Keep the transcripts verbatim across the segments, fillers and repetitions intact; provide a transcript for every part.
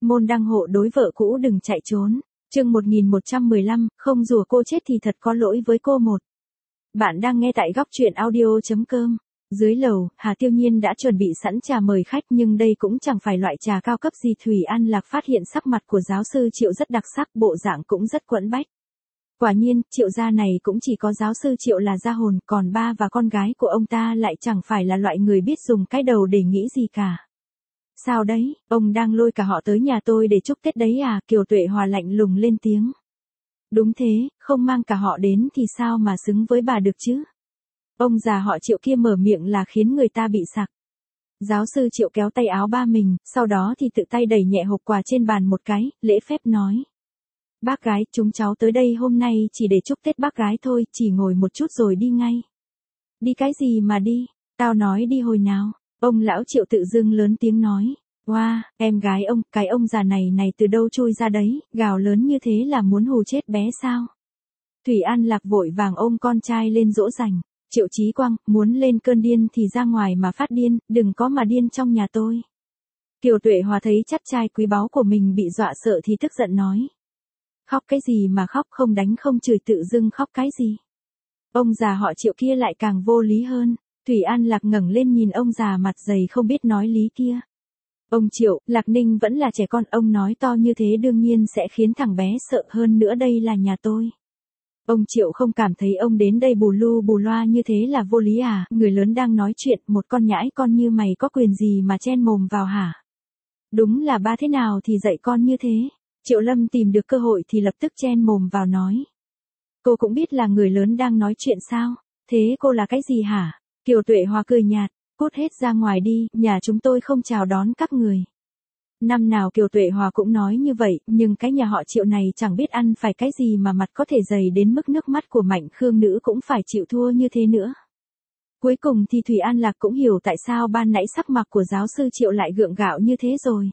môn đăng hộ đối vợ cũ đừng chạy trốn. Chương một nghìn một trăm mười lăm, không rủa cô chết thì thật có lỗi với cô một. Bạn đang nghe tại góc truyện audio chấm com. Dưới lầu, Hà Tiêu Nhiên đã chuẩn bị sẵn trà mời khách nhưng đây cũng chẳng phải loại trà cao cấp gì. Thủy An Lạc phát hiện sắc mặt của giáo sư Triệu rất đặc sắc, bộ dạng cũng rất quẫn bách. Quả nhiên, Triệu gia này cũng chỉ có giáo sư Triệu là gia hồn, còn ba và con gái của ông ta lại chẳng phải là loại người biết dùng cái đầu để nghĩ gì cả. Sao đấy, ông đang lôi cả họ tới nhà tôi để chúc Tết đấy à? Kiều Tuệ Hòa lạnh lùng lên tiếng. Đúng thế, không mang cả họ đến thì sao mà xứng với bà được chứ? Ông già họ Triệu kia mở miệng là khiến người ta bị sặc. Giáo sư Triệu kéo tay áo ba mình, sau đó thì tự tay đẩy nhẹ hộp quà trên bàn một cái, lễ phép nói. Bác gái, chúng cháu tới đây hôm nay chỉ để chúc Tết bác gái thôi, chỉ ngồi một chút rồi đi ngay. Đi cái gì mà đi, tao nói đi hồi nào. Ông lão Triệu tự dưng lớn tiếng nói. Wow, em gái ông, cái ông già này này từ đâu chui ra đấy, gào lớn như thế là muốn hù chết bé sao? Thủy An Lạc vội vàng ôm con trai lên dỗ dành. Triệu Chí Quang, muốn lên cơn điên thì ra ngoài mà phát điên, đừng có mà điên trong nhà tôi. Kiều Tuệ Hòa thấy chắc trai quý báu của mình bị dọa sợ thì tức giận nói. Khóc cái gì mà khóc, không đánh không chửi, tự dưng khóc cái gì? Ông già họ Triệu kia lại càng vô lý hơn. Thủy An Lạc ngẩng lên nhìn ông già mặt dày không biết nói lý kia. Ông Triệu, Lạc Ninh vẫn là trẻ con, ông nói to như thế đương nhiên sẽ khiến thằng bé sợ, hơn nữa đây là nhà tôi. Ông Triệu không cảm thấy ông đến đây bù lu bù loa như thế là vô lý à? Người lớn đang nói chuyện, một con nhãi con như mày có quyền gì mà chen mồm vào hả? Đúng là ba thế nào thì dạy con như thế. Triệu Lâm tìm được cơ hội thì lập tức chen mồm vào nói. Cô cũng biết là người lớn đang nói chuyện sao? Thế cô là cái gì hả? Kiều Tuệ Hòa cười nhạt, cút hết ra ngoài đi, nhà chúng tôi không chào đón các người. Năm nào Kiều Tuệ Hòa cũng nói như vậy, nhưng cái nhà họ Triệu này chẳng biết ăn phải cái gì mà mặt có thể dày đến mức nước mắt của Mạnh Khương Nữ cũng phải chịu thua như thế nữa. Cuối cùng thì Thủy An Lạc cũng hiểu tại sao ban nãy sắc mặt của giáo sư Triệu lại gượng gạo như thế rồi.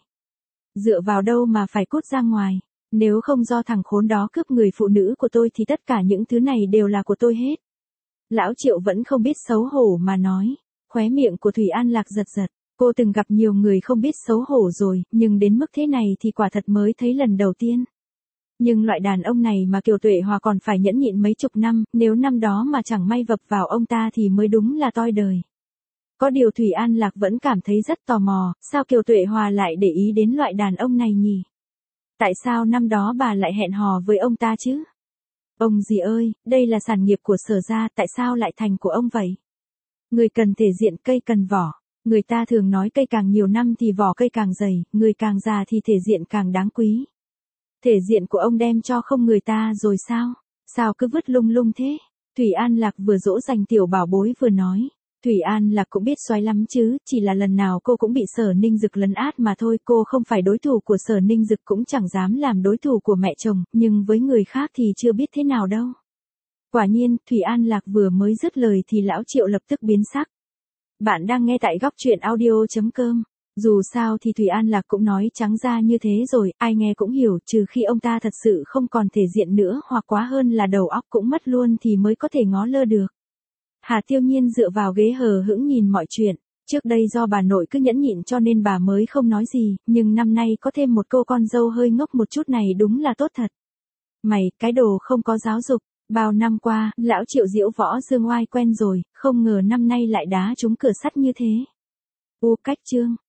Dựa vào đâu mà phải cút ra ngoài, nếu không do thằng khốn đó cướp người phụ nữ của tôi thì tất cả những thứ này đều là của tôi hết. Lão Triệu vẫn không biết xấu hổ mà nói, khóe miệng của Thủy An Lạc giật giật. Cô từng gặp nhiều người không biết xấu hổ rồi, nhưng đến mức thế này thì quả thật mới thấy lần đầu tiên. Nhưng loại đàn ông này mà Kiều Tuệ Hòa còn phải nhẫn nhịn mấy chục năm, nếu năm đó mà chẳng may vập vào ông ta thì mới đúng là toi đời. Có điều Thủy An Lạc vẫn cảm thấy rất tò mò, sao Kiều Tuệ Hòa lại để ý đến loại đàn ông này nhỉ? Tại sao năm đó bà lại hẹn hò với ông ta chứ? Ông dì ơi, đây là sản nghiệp của Sở gia, tại sao lại thành của ông vậy? Người cần thể diện, cây cần vỏ. Người ta thường nói cây càng nhiều năm thì vỏ cây càng dày, người càng già thì thể diện càng đáng quý. Thể diện của ông đem cho không người ta rồi sao? Sao cứ vứt lung lung thế? Thủy An Lạc vừa dỗ dành tiểu bảo bối vừa nói. Thủy An Lạc cũng biết xoáy lắm chứ, chỉ là lần nào cô cũng bị Sở Ninh Dực lấn át mà thôi. Cô không phải đối thủ của Sở Ninh Dực cũng chẳng dám làm đối thủ của mẹ chồng, nhưng với người khác thì chưa biết thế nào đâu. Quả nhiên, Thủy An Lạc vừa mới dứt lời thì lão Triệu lập tức biến sắc. Bạn đang nghe tại góc truyện audio chấm com. Dù sao thì Thủy An Lạc cũng nói trắng ra như thế rồi, ai nghe cũng hiểu, trừ khi ông ta thật sự không còn thể diện nữa hoặc quá hơn là đầu óc cũng mất luôn thì mới có thể ngó lơ được. Hà Tiêu Nhiên dựa vào ghế hờ hững nhìn mọi chuyện. Trước đây do bà nội cứ nhẫn nhịn cho nên bà mới không nói gì, nhưng năm nay có thêm một cô con dâu hơi ngốc một chút này đúng là tốt thật. Mày, cái đồ không có giáo dục. Bao năm qua, lão Triệu diễu võ dương oai quen rồi, không ngờ năm nay lại đá trúng cửa sắt như thế. U cách chương.